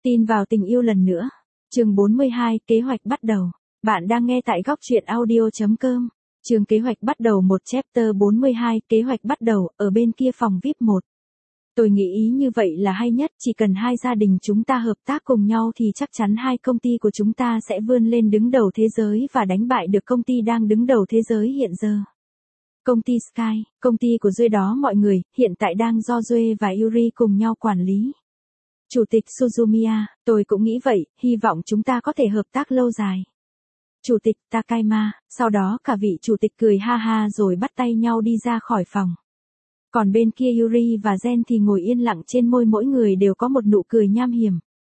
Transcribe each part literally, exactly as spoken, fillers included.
Tin vào tình yêu lần nữa. Chương bốn mươi hai, kế hoạch bắt đầu. Bạn đang nghe tại góc truyện audio chấm com. Chương kế hoạch bắt đầu một chapter bốn mươi hai, kế hoạch bắt đầu, ở bên kia phòng vi ai pi một. Tôi nghĩ ý như vậy là hay nhất, chỉ cần hai gia đình chúng ta hợp tác cùng nhau thì chắc chắn hai công ty của chúng ta sẽ vươn lên đứng đầu thế giới và đánh bại được công ty đang đứng đầu thế giới hiện giờ. Công ty Sky, công ty của Duy đó mọi người, hiện tại đang do Duy và Yuri cùng nhau quản lý. Chủ tịch Suzumiya, tôi cũng nghĩ vậy, hy vọng chúng ta có thể hợp tác lâu dài. Chủ tịch Takayama, sau đó cả vị chủ tịch cười ha ha rồi bắt tay nhau đi ra khỏi phòng. Còn bên kia Yuri và Gen thì ngồi yên lặng, trên môi mỗi người đều có một nụ cười nham hiểm.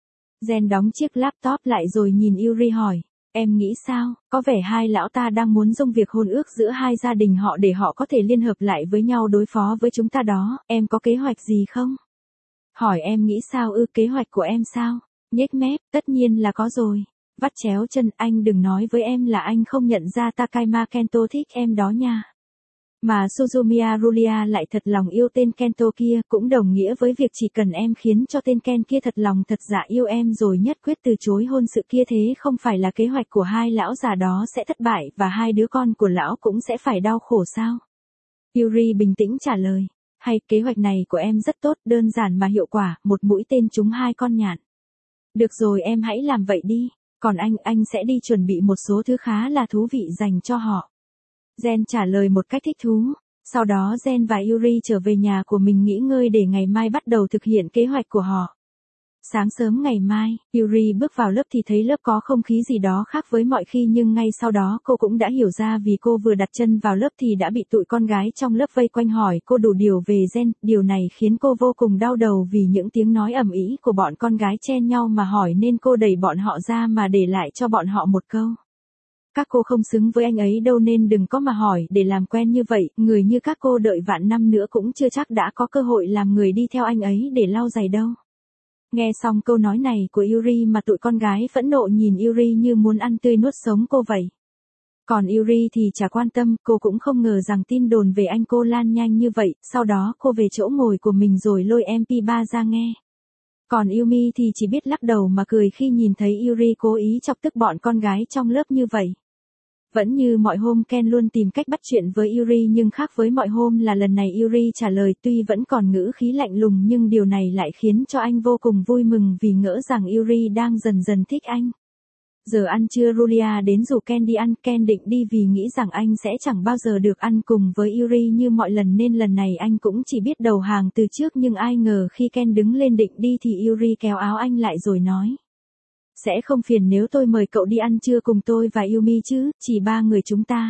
Gen đóng chiếc laptop lại rồi nhìn Yuri hỏi, em nghĩ sao, có vẻ hai lão ta đang muốn dông việc hôn ước giữa hai gia đình họ để họ có thể liên hợp lại với nhau đối phó với chúng ta đó, em có kế hoạch gì không? Hỏi em nghĩ sao ư, kế hoạch của em sao? Nhếch mép, tất nhiên là có rồi. Vắt chéo chân, anh đừng nói với em là anh không nhận ra Takayama Kento thích em đó nha. Mà Suzumiya Rulia lại thật lòng yêu tên Kento kia, cũng đồng nghĩa với việc chỉ cần em khiến cho tên Ken kia thật lòng thật dạ yêu em rồi nhất quyết từ chối hôn sự kia, thế không phải là kế hoạch của hai lão già đó sẽ thất bại và hai đứa con của lão cũng sẽ phải đau khổ sao? Yuri bình tĩnh trả lời. Hay, kế hoạch này của em rất tốt, đơn giản mà hiệu quả, một mũi tên trúng hai con nhạn. Được rồi, em hãy làm vậy đi, còn anh, anh sẽ đi chuẩn bị một số thứ khá là thú vị dành cho họ. Gen trả lời một cách thích thú, sau đó Gen và Yuri trở về nhà của mình nghỉ ngơi để ngày mai bắt đầu thực hiện kế hoạch của họ. Sáng sớm ngày mai, Yuri bước vào lớp thì thấy lớp có không khí gì đó khác với mọi khi, nhưng ngay sau đó cô cũng đã hiểu ra vì cô vừa đặt chân vào lớp thì đã bị tụi con gái trong lớp vây quanh hỏi cô đủ điều về Gen. Điều này khiến cô vô cùng đau đầu vì những tiếng nói ầm ĩ của bọn con gái chen nhau mà hỏi, nên cô đẩy bọn họ ra mà để lại cho bọn họ một câu. Các cô không xứng với anh ấy đâu nên đừng có mà hỏi để làm quen như vậy, người như các cô đợi vạn năm nữa cũng chưa chắc đã có cơ hội làm người đi theo anh ấy để lau giày đâu. Nghe xong câu nói này của Yuri mà tụi con gái phẫn nộ nhìn Yuri như muốn ăn tươi nuốt sống cô vậy. Còn Yuri thì chả quan tâm, cô cũng không ngờ rằng tin đồn về anh cô lan nhanh như vậy, sau đó cô về chỗ ngồi của mình rồi lôi em pê ba ra nghe. Còn Yumi thì chỉ biết lắc đầu mà cười khi nhìn thấy Yuri cố ý chọc tức bọn con gái trong lớp như vậy. Vẫn như mọi hôm, Ken luôn tìm cách bắt chuyện với Yuri, nhưng khác với mọi hôm là lần này Yuri trả lời tuy vẫn còn ngữ khí lạnh lùng, nhưng điều này lại khiến cho anh vô cùng vui mừng vì ngỡ rằng Yuri đang dần dần thích anh. Giờ ăn trưa Rulia đến rủ Ken đi ăn, Ken định đi vì nghĩ rằng anh sẽ chẳng bao giờ được ăn cùng với Yuri như mọi lần nên lần này anh cũng chỉ biết đầu hàng từ trước, nhưng ai ngờ khi Ken đứng lên định đi thì Yuri kéo áo anh lại rồi nói. Sẽ không phiền nếu tôi mời cậu đi ăn trưa cùng tôi và Yumi chứ, chỉ ba người chúng ta.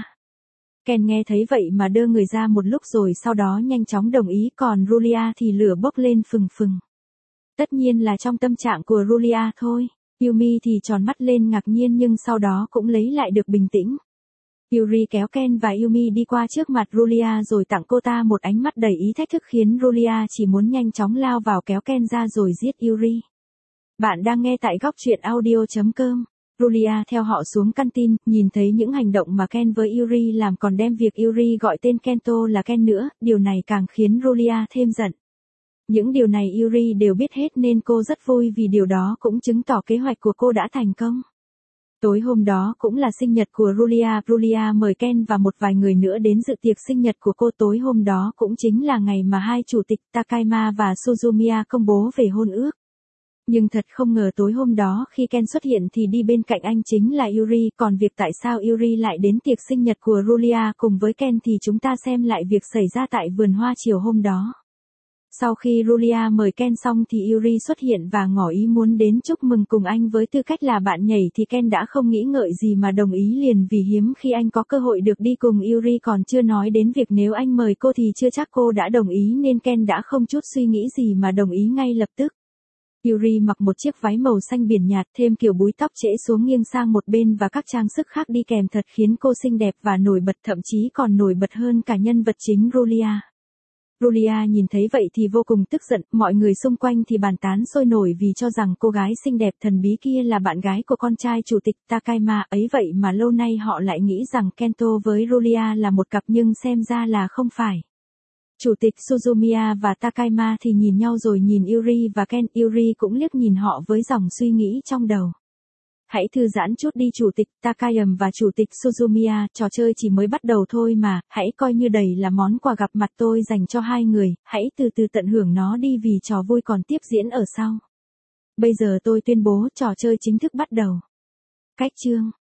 Ken nghe thấy vậy mà đơ người ra một lúc rồi sau đó nhanh chóng đồng ý, còn Rulia thì lửa bốc lên phừng phừng. Tất nhiên là trong tâm trạng của Rulia thôi. Yumi thì tròn mắt lên ngạc nhiên nhưng sau đó cũng lấy lại được bình tĩnh. Yuri kéo Ken và Yumi đi qua trước mặt Rulia rồi tặng cô ta một ánh mắt đầy ý thách thức khiến Rulia chỉ muốn nhanh chóng lao vào kéo Ken ra rồi giết Yuri. Bạn đang nghe tại góc truyện audio chấm com. Rulia theo họ xuống canteen, nhìn thấy những hành động mà Ken với Yuri làm còn đem việc Yuri gọi tên Kento là Ken nữa, điều này càng khiến Rulia thêm giận. Những điều này Yuri đều biết hết nên cô rất vui vì điều đó cũng chứng tỏ kế hoạch của cô đã thành công. Tối hôm đó cũng là sinh nhật của Rulia, Rulia mời Ken và một vài người nữa đến dự tiệc sinh nhật của cô. Tối hôm đó cũng chính là ngày mà hai chủ tịch Takayama và Suzumiya công bố về hôn ước. Nhưng thật không ngờ tối hôm đó khi Ken xuất hiện thì đi bên cạnh anh chính là Yuri, còn việc tại sao Yuri lại đến tiệc sinh nhật của Rulia cùng với Ken thì chúng ta xem lại việc xảy ra tại vườn hoa chiều hôm đó. Sau khi Rulia mời Ken xong thì Yuri xuất hiện và ngỏ ý muốn đến chúc mừng cùng anh với tư cách là bạn nhảy thì Ken đã không nghĩ ngợi gì mà đồng ý liền vì hiếm khi anh có cơ hội được đi cùng Yuri, còn chưa nói đến việc nếu anh mời cô thì chưa chắc cô đã đồng ý nên Ken đã không chút suy nghĩ gì mà đồng ý ngay lập tức. Yuri mặc một chiếc váy màu xanh biển nhạt thêm kiểu búi tóc trễ xuống nghiêng sang một bên và các trang sức khác đi kèm thật khiến cô xinh đẹp và nổi bật, thậm chí còn nổi bật hơn cả nhân vật chính Rulia. Rulia nhìn thấy vậy thì vô cùng tức giận, mọi người xung quanh thì bàn tán sôi nổi vì cho rằng cô gái xinh đẹp thần bí kia là bạn gái của con trai chủ tịch Takayama, ấy vậy mà lâu nay họ lại nghĩ rằng Kento với Rulia là một cặp nhưng xem ra là không phải. Chủ tịch Suzumiya và Takayama thì nhìn nhau rồi nhìn Yuri và Ken. Yuri cũng liếc nhìn họ với dòng suy nghĩ trong đầu. Hãy thư giãn chút đi chủ tịch Takayama và chủ tịch Suzumiya, trò chơi chỉ mới bắt đầu thôi mà, hãy coi như đây là món quà gặp mặt tôi dành cho hai người, hãy từ từ tận hưởng nó đi vì trò vui còn tiếp diễn ở sau. Bây giờ tôi tuyên bố trò chơi chính thức bắt đầu. Cách chương